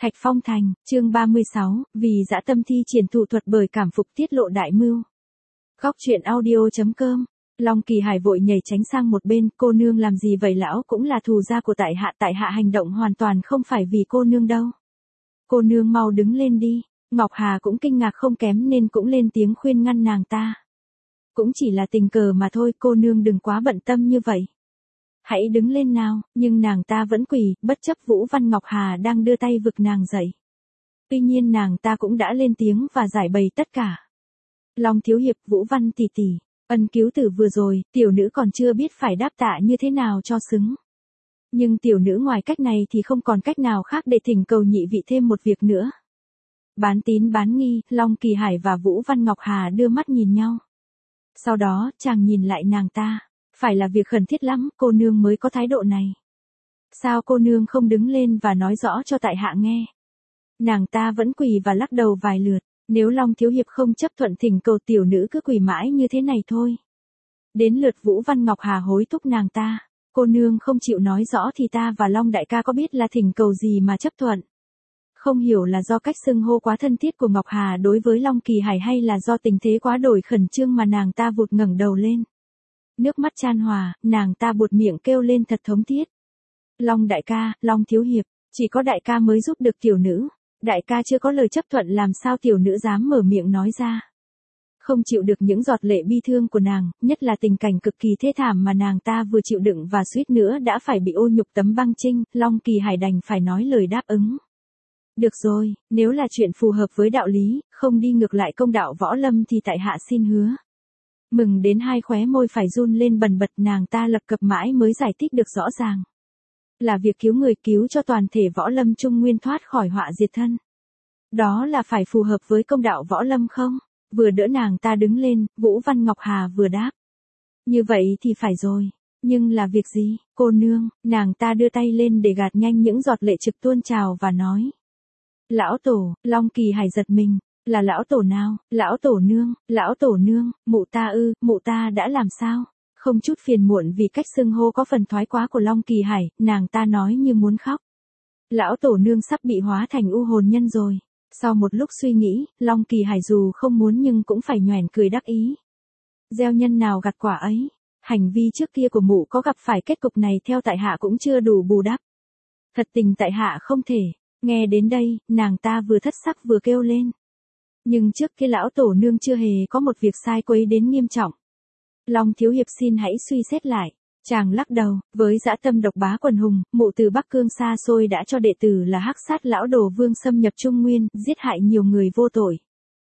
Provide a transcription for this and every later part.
Thạch Phong Thành, chương 36, vì dã tâm thi triển thủ thuật bởi cảm phục tiết lộ đại mưu. Góc truyện audio.com. Long Kỳ Hải vội nhảy tránh sang một bên, cô nương làm gì vậy, lão cũng là thù gia của tại hạ hành động hoàn toàn không phải vì cô nương đâu. Cô nương mau đứng lên đi. Ngọc Hà cũng kinh ngạc không kém nên cũng lên tiếng khuyên ngăn nàng ta. Cũng chỉ là tình cờ mà thôi, cô nương đừng quá bận tâm như vậy. Hãy đứng lên nào, nhưng nàng ta vẫn quỳ, bất chấp Vũ Văn Ngọc Hà đang đưa tay vực nàng dậy. Tuy nhiên nàng ta cũng đã lên tiếng và giải bày tất cả. Long thiếu hiệp, Vũ Văn tỷ tỷ, ân cứu tử vừa rồi, tiểu nữ còn chưa biết phải đáp tạ như thế nào cho xứng. Nhưng tiểu nữ ngoài cách này thì không còn cách nào khác để thỉnh cầu nhị vị thêm một việc nữa. Bán tín bán nghi, Long Kỳ Hải và Vũ Văn Ngọc Hà đưa mắt nhìn nhau. Sau đó, chàng nhìn lại nàng ta. Phải là việc khẩn thiết lắm, cô nương mới có thái độ này. Sao cô nương không đứng lên và nói rõ cho tại hạ nghe? Nàng ta vẫn quỳ và lắc đầu vài lượt. Nếu Long thiếu hiệp không chấp thuận thỉnh cầu, tiểu nữ cứ quỳ mãi như thế này thôi. Đến lượt Vũ Văn Ngọc Hà hối thúc nàng ta. Cô nương không chịu nói rõ thì ta và Long đại ca có biết là thỉnh cầu gì mà chấp thuận. Không hiểu là do cách xưng hô quá thân thiết của Ngọc Hà đối với Long Kỳ Hải hay là do tình thế quá đổi khẩn trương mà nàng ta vụt ngẩng đầu lên. Nước mắt chan hòa, nàng ta buột miệng kêu lên thật thống thiết. Long đại ca, Long thiếu hiệp, chỉ có đại ca mới giúp được tiểu nữ. Đại ca chưa có lời chấp thuận làm sao tiểu nữ dám mở miệng nói ra. Không chịu được những giọt lệ bi thương của nàng, nhất là tình cảnh cực kỳ thê thảm mà nàng ta vừa chịu đựng và suýt nữa đã phải bị ô nhục tấm băng chinh, Long Kỳ Hải đành phải nói lời đáp ứng. Được rồi, nếu là chuyện phù hợp với đạo lý, không đi ngược lại công đạo võ lâm thì tại hạ xin hứa. Mừng đến hai khóe môi phải run lên bần bật, nàng ta lập cập mãi mới giải thích được rõ ràng. Là việc cứu người, cứu cho toàn thể võ lâm Trung Nguyên thoát khỏi họa diệt thân. Đó là phải phù hợp với công đạo võ lâm không? Vừa đỡ nàng ta đứng lên, Vũ Văn Ngọc Hà vừa đáp. Như vậy thì phải rồi. Nhưng là việc gì, cô nương? Nàng ta đưa tay lên để gạt nhanh những giọt lệ trực tuôn trào và nói. Lão tổ, Long Kỳ Hải giật mình. Là lão tổ nào? Lão tổ nương, mụ ta ư, mụ ta đã làm sao? Không chút phiền muộn vì cách xưng hô có phần thoái quá của Long Kỳ Hải, nàng ta nói như muốn khóc. Lão tổ nương sắp bị hóa thành u hồn nhân rồi. Sau một lúc suy nghĩ, Long Kỳ Hải dù không muốn nhưng cũng phải nhoẻn cười đắc ý. Gieo nhân nào gặt quả ấy. Hành vi trước kia của mụ có gặp phải kết cục này theo tại hạ cũng chưa đủ bù đắp. Thật tình tại hạ không thể. Nghe đến đây, nàng ta vừa thất sắc vừa kêu lên. Nhưng trước kia lão tổ nương chưa hề có một việc sai quấy đến nghiêm trọng. Long thiếu hiệp xin hãy suy xét lại. Chàng lắc đầu, với dã tâm độc bá quần hùng, mụ từ Bắc Cương xa xôi đã cho đệ tử là Hắc Sát lão đồ vương xâm nhập Trung Nguyên, giết hại nhiều người vô tội.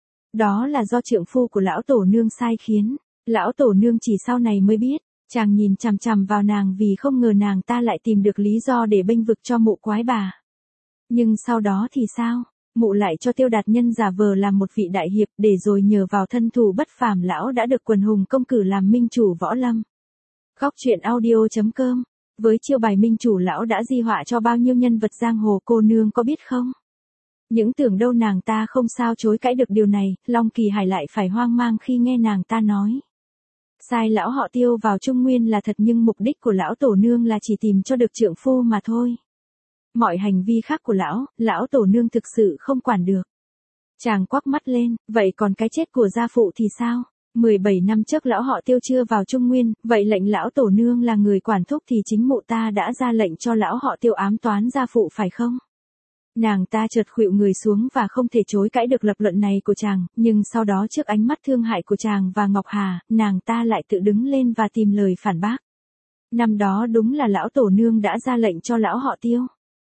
Đó là do trượng phu của lão tổ nương sai khiến. Lão tổ nương chỉ sau này mới biết. Chàng nhìn chằm chằm vào nàng vì không ngờ nàng ta lại tìm được lý do để bênh vực cho mụ quái bà. Nhưng sau đó thì sao? Mụ lại cho Tiêu Đạt Nhân giả vờ làm một vị đại hiệp để rồi nhờ vào thân thủ bất phàm lão đã được quần hùng công cử làm minh chủ võ lâm. Góc truyện audio.com. Với chiêu bài minh chủ lão đã di họa cho bao nhiêu nhân vật giang hồ, cô nương có biết không? Những tưởng đâu nàng ta không sao chối cãi được điều này, Long Kỳ Hải lại phải hoang mang khi nghe nàng ta nói. Sai lão họ Tiêu vào Trung Nguyên là thật nhưng mục đích của lão tổ nương là chỉ tìm cho được trượng phu mà thôi. Mọi hành vi khác của lão tổ nương thực sự không quản được. Chàng quắc mắt lên, vậy còn cái chết của gia phụ thì sao? 17 năm trước lão họ Tiêu chưa vào Trung Nguyên, vậy lệnh lão tổ nương là người quản thúc thì chính mụ ta đã ra lệnh cho lão họ Tiêu ám toán gia phụ phải không? Nàng ta chợt khuỵu người xuống và không thể chối cãi được lập luận này của chàng, nhưng sau đó trước ánh mắt thương hại của chàng và Ngọc Hà, nàng ta lại tự đứng lên và tìm lời phản bác. Năm đó đúng là lão tổ nương đã ra lệnh cho lão họ Tiêu.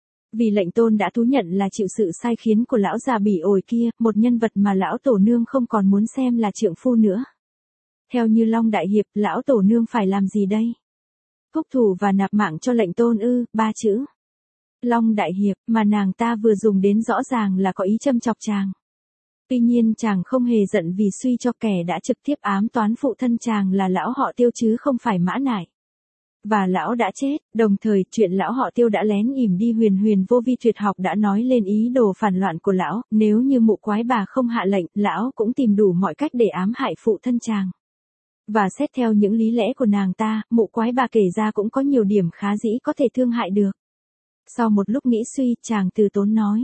Vì lệnh tôn đã thú nhận là chịu sự sai khiến của lão già bỉ ổi kia, một nhân vật mà lão tổ nương không còn muốn xem là trượng phu nữa. Theo như Long đại hiệp, lão tổ nương phải làm gì đây? Thúc thủ và nạp mạng cho lệnh tôn ư, 3 chữ. Long đại hiệp, mà nàng ta vừa dùng đến rõ ràng là có ý châm chọc chàng. Tuy nhiên chàng không hề giận vì suy cho kẻ đã trực tiếp ám toán phụ thân chàng là lão họ Tiêu chứ không phải Mã Nải. Và lão đã chết, đồng thời chuyện lão họ Tiêu đã lén ỉm đi huyền vô vi tuyệt học đã nói lên ý đồ phản loạn của lão, nếu như mụ quái bà không hạ lệnh, lão cũng tìm đủ mọi cách để ám hại phụ thân chàng. Và xét theo những lý lẽ của nàng ta, mụ quái bà kể ra cũng có nhiều điểm khá dĩ có thể thương hại được. Sau một lúc nghĩ suy, chàng từ tốn nói,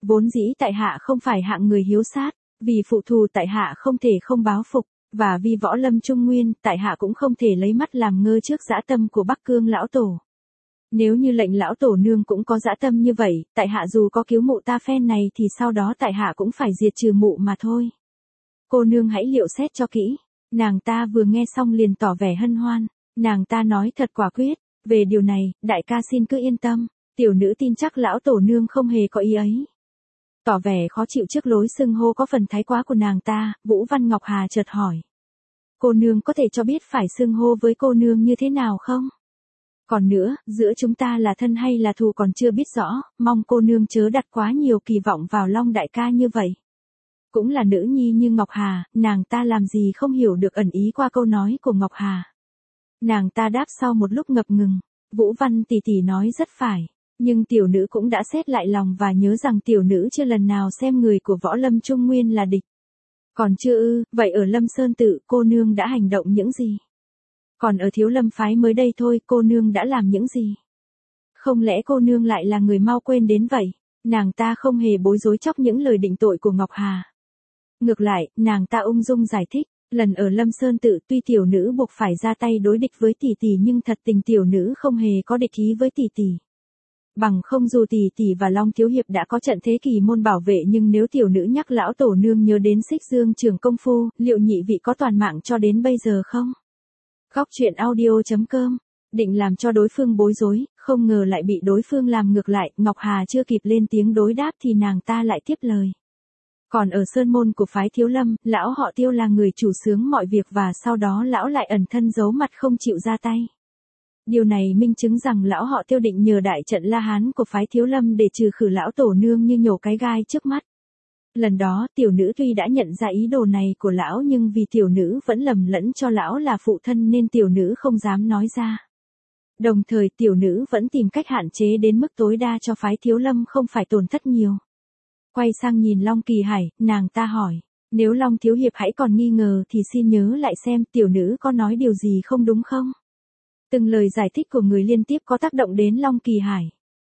Vốn dĩ tại hạ không phải hạng người hiếu sát, vì phụ thù tại hạ không thể không báo phục, và vì võ lâm trung nguyên, tại hạ cũng không thể lấy mắt làm ngơ trước dã tâm của Bắc Cương lão tổ. Nếu như lệnh lão tổ nương cũng có dã tâm như vậy, tại hạ dù có cứu mụ ta phen này thì sau đó tại hạ cũng phải diệt trừ mụ mà thôi. Cô nương hãy liệu xét cho kỹ. Nàng ta vừa nghe xong liền tỏ vẻ hân hoan. Nàng ta nói thật quả quyết. Về điều này, đại ca xin cứ yên tâm. Tiểu nữ tin chắc lão tổ nương không hề có ý ấy. Tỏ vẻ khó chịu trước lối xưng hô có phần thái quá của nàng ta, Vũ Văn Ngọc Hà chợt hỏi. Cô nương có thể cho biết phải xưng hô với cô nương như thế nào không? Còn nữa, giữa chúng ta là thân hay là thù còn chưa biết rõ, mong cô nương chớ đặt quá nhiều kỳ vọng vào Long đại ca như vậy. Cũng là nữ nhi như Ngọc Hà, nàng ta làm gì không hiểu được ẩn ý qua câu nói của Ngọc Hà. Nàng ta đáp sau một lúc ngập ngừng, Vũ Văn tỷ tỷ nói rất phải, nhưng tiểu nữ cũng đã xét lại lòng và nhớ rằng tiểu nữ chưa lần nào xem người của võ lâm trung nguyên là địch. Còn chưa ư, vậy ở Lâm Sơn Tự cô nương đã hành động những gì? Còn ở Thiếu Lâm phái mới đây thôi cô nương đã làm những gì? Không lẽ cô nương lại là người mau quên đến vậy? Nàng ta không hề bối rối chóc những lời định tội của Ngọc Hà. Ngược lại, nàng ta ung dung giải thích, lần ở Lâm Sơn Tự tuy tiểu nữ buộc phải ra tay đối địch với tỷ tỷ nhưng thật tình tiểu nữ không hề có địch ý với tỷ tỷ. Bằng không dù tỷ tỷ và Long thiếu hiệp đã có trận thế kỳ môn bảo vệ nhưng nếu tiểu nữ nhắc lão tổ nương nhớ đến Xích Dương trường công phu, liệu nhị vị có toàn mạng cho đến bây giờ không? Góc truyện audio.com, định làm cho đối phương bối rối, không ngờ lại bị đối phương làm ngược lại, Ngọc Hà chưa kịp lên tiếng đối đáp thì nàng ta lại tiếp lời. Còn ở sơn môn của phái Thiếu Lâm, lão họ Tiêu là người chủ xướng mọi việc và sau đó lão lại ẩn thân giấu mặt không chịu ra tay. Điều này minh chứng rằng lão họ Tiêu định nhờ đại trận La Hán của phái Thiếu Lâm để trừ khử lão tổ nương như nhổ cái gai trước mắt. Lần đó tiểu nữ tuy đã nhận ra ý đồ này của lão nhưng vì tiểu nữ vẫn lầm lẫn cho lão là phụ thân nên tiểu nữ không dám nói ra. Đồng thời tiểu nữ vẫn tìm cách hạn chế đến mức tối đa cho phái Thiếu Lâm không phải tổn thất nhiều. Quay sang nhìn Long Kỳ Hải, nàng ta hỏi, nếu Long thiếu hiệp hãy còn nghi ngờ thì xin nhớ lại xem tiểu nữ có nói điều gì không đúng không? Từng lời giải thích của người liên tiếp có tác động đến Long Kỳ Hải.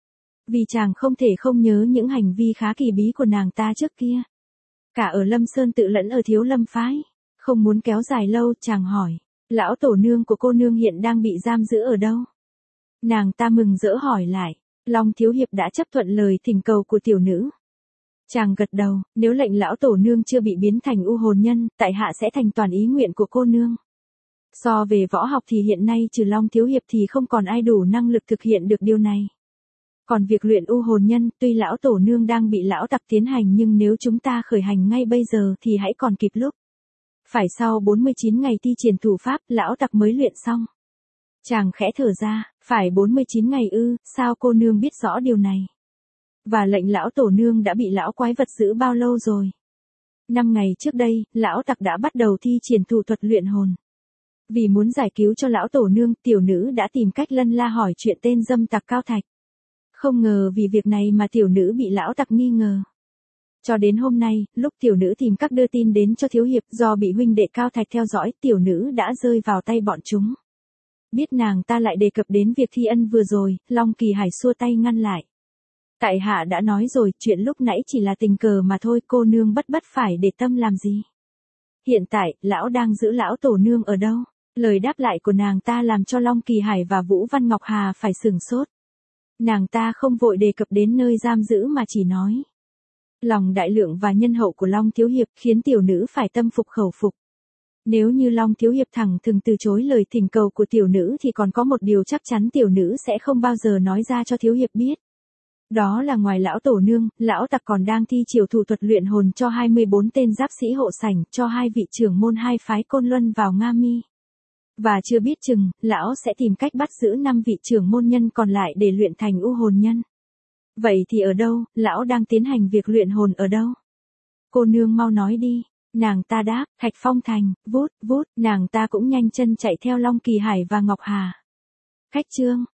Vì chàng không thể không nhớ những hành vi khá kỳ bí của nàng ta trước kia. Cả ở Lâm Sơn Tự lẫn ở Thiếu Lâm phái. Không muốn kéo dài lâu, chàng hỏi, lão tổ nương của cô nương hiện đang bị giam giữ ở đâu? Nàng ta mừng rỡ hỏi lại, Long thiếu hiệp đã chấp thuận lời thỉnh cầu của tiểu nữ. Chàng gật đầu, nếu lệnh lão tổ nương chưa bị biến thành u hồn nhân, tại hạ sẽ thành toàn ý nguyện của cô nương. So về võ học thì hiện nay trừ Long thiếu hiệp thì không còn ai đủ năng lực thực hiện được điều này. Còn việc luyện u hồn nhân, tuy lão tổ nương đang bị lão tặc tiến hành nhưng nếu chúng ta khởi hành ngay bây giờ thì hãy còn kịp lúc. Phải sau 49 ngày thi triển thủ pháp, lão tặc mới luyện xong. Chàng khẽ thở ra, phải 49 ngày ư, sao cô nương biết rõ điều này? Và lệnh lão tổ nương đã bị lão quái vật giữ bao lâu rồi? 5 ngày trước đây, lão tặc đã bắt đầu thi triển thủ thuật luyện hồn. Vì muốn giải cứu cho lão tổ nương, tiểu nữ đã tìm cách lân la hỏi chuyện tên dâm tặc Cao Thạch. Không ngờ vì việc này mà tiểu nữ bị lão tặc nghi ngờ. Cho đến hôm nay, lúc tiểu nữ tìm cách đưa tin đến cho thiếu hiệp do bị huynh đệ Cao Thạch theo dõi, tiểu nữ đã rơi vào tay bọn chúng. Biết nàng ta lại đề cập đến việc thi ân vừa rồi, Long Kỳ Hải xua tay ngăn lại. Tại hạ đã nói rồi, chuyện lúc nãy chỉ là tình cờ mà thôi, cô nương bất phải để tâm làm gì. Hiện tại, lão đang giữ lão tổ nương ở đâu? Lời đáp lại của nàng ta làm cho Long Kỳ Hải và Vũ Văn Ngọc Hà phải sửng sốt. Nàng ta không vội đề cập đến nơi giam giữ mà chỉ nói. Lòng đại lượng và nhân hậu của Long thiếu hiệp khiến tiểu nữ phải tâm phục khẩu phục. Nếu như Long thiếu hiệp thẳng thừng từ chối lời thỉnh cầu của tiểu nữ thì còn có một điều chắc chắn tiểu nữ sẽ không bao giờ nói ra cho thiếu hiệp biết. Đó là ngoài lão tổ nương, lão tặc còn đang thi chiều thủ thuật luyện hồn cho 24 tên giáp sĩ hộ sảnh, cho 2 vị trưởng môn 2 phái Côn Luân vào Nga Mi. Và chưa biết chừng, lão sẽ tìm cách bắt giữ 5 vị trưởng môn nhân còn lại để luyện thành u hồn nhân. Vậy thì ở đâu, lão đang tiến hành việc luyện hồn ở đâu? Cô nương mau nói đi. Nàng ta đáp, Thạch Phong Thành, vút, nàng ta cũng nhanh chân chạy theo Long Kỳ Hải và Ngọc Hà. Khách chương.